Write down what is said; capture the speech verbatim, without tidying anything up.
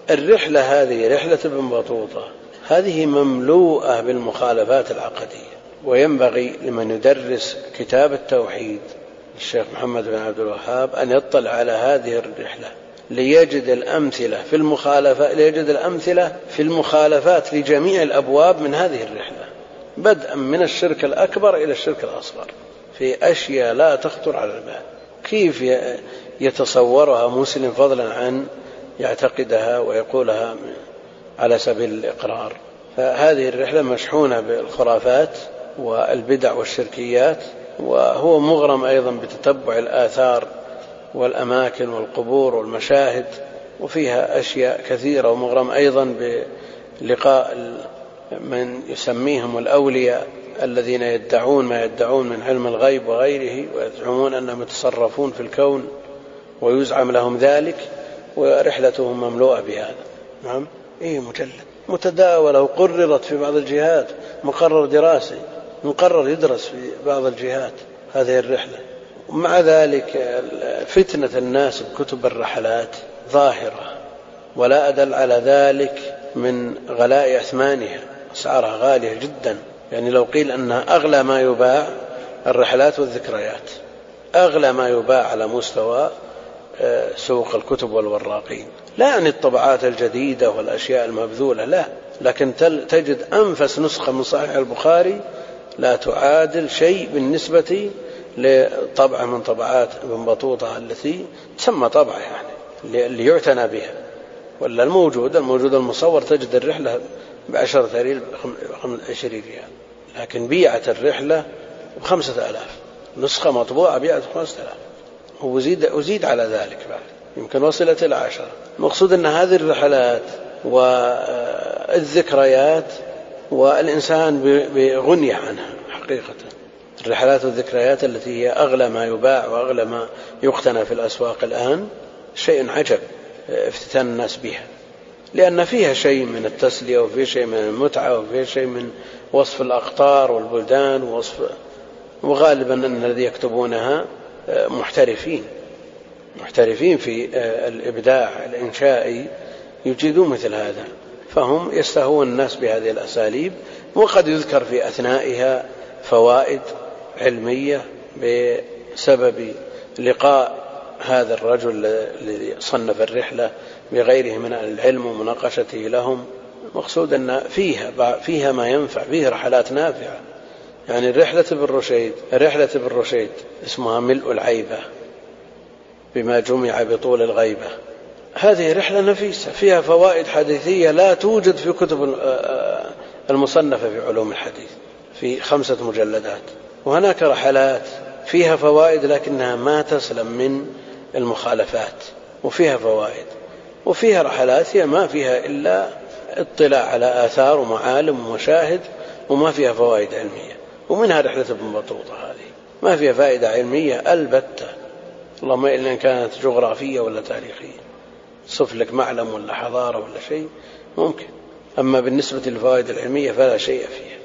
الرحلة هذه رحلة ابن بطوطة هذه مملوءة بالمخالفات العقدية، وينبغي لمن يدرس كتاب التوحيد الشيخ محمد بن عبد الوهاب أن يطلع على هذه الرحلة ليجد الأمثلة في المخالفة ليجد الأمثلة في المخالفات لجميع الأبواب من هذه الرحلة، بدءا من الشرك الأكبر إلى الشرك الأصغر، في أشياء لا تخطر على البال كيف يتصورها مسلم فضلا عن يعتقدها ويقولها على سبيل الإقرار. فهذه الرحلة مشحونة بالخرافات والبدع والشركيات، وهو مغرم أيضا بتتبع الآثار والأماكن والقبور والمشاهد، وفيها أشياء كثيرة، ومغرم أيضا بلقاء من يسميهم الأولياء الذين يدعون ما يدعون من علم الغيب وغيره، ويزعمون أنهم يتصرفون في الكون ويزعم لهم ذلك، ورحلتهم مملوءة بهذا. نعم، إيه مجلد متداولة وقررت في بعض الجهات، مقرر دراسي مقرر يدرس في بعض الجهات هذه الرحلة. ومع ذلك فتنة الناس بكتب الرحلات ظاهرة، ولا أدل على ذلك من غلاء أثمانها، أسعارها غالية جدا. يعني لو قيل أنها أغلى ما يباع الرحلات والذكريات، أغلى ما يباع على مستوى سوق الكتب والوراقين، لا يعني الطبعات الجديدة والأشياء المبذولة، لا، لكن تجد أنفس نسخة من صحيح البخاري لا تعادل شيء بالنسبة لطبعة من طبعات ابن بطوطة التي تسمى طبعة يعني اللي يعتنى بها. ولا الموجود الموجود المصور تجد الرحلة بعشرة ريال عشرين ريال، لكن بيعت الرحلة بخمسة آلاف، نسخة مطبوعة بيعت بخمسة آلاف، وزيد, وزيد على ذلك بعد، يمكن وصلت إلى عشرة. المقصود أن هذه الرحلات والذكريات والإنسان بغنية عنها حقيقة. الرحلات والذكريات التي هي أغلى ما يباع وأغلى ما يقتنى في الأسواق الآن شيء عجب افتتان الناس بها، لأن فيها شيء من التسلية، وفيه شيء من المتعة، وفيه شيء من وصف الأقطار والبلدان ووصف، وغالبا أن الذي يكتبونها محترفين محترفين في الإبداع الإنشائي يجيدون مثل هذا، فهم يستهون الناس بهذه الأساليب. وقد يذكر في أثنائها فوائد علمية بسبب لقاء هذا الرجل الذي صنف الرحلة بغيره من العلم ومناقشته لهم. مقصود أن فيها فيها ما ينفع، فيها رحلات نافعة. يعني رحلة ابن رشيد رحلة ابن رشيد اسمها ملء العيبة بما جمع بطول الغيبة، هذه رحلة نفيسة فيها فوائد حديثية لا توجد في كتب المصنفة في علوم الحديث في خمسة مجلدات. وهناك رحلات فيها فوائد لكنها ما تسلم من المخالفات، وفيها فوائد. وفيها رحلات هي ما فيها إلا اطلاع على آثار ومعالم ومشاهد، وما فيها فوائد علمية. ومنها رحلة ابن بطوطة هذه ما فيها فائدة علمية البتة، اللهم إلا إن كانت جغرافية ولا تاريخية، صف لك معلم ولا حضارة ولا شيء ممكن، أما بالنسبة للفوائد العلمية فلا شيء فيها.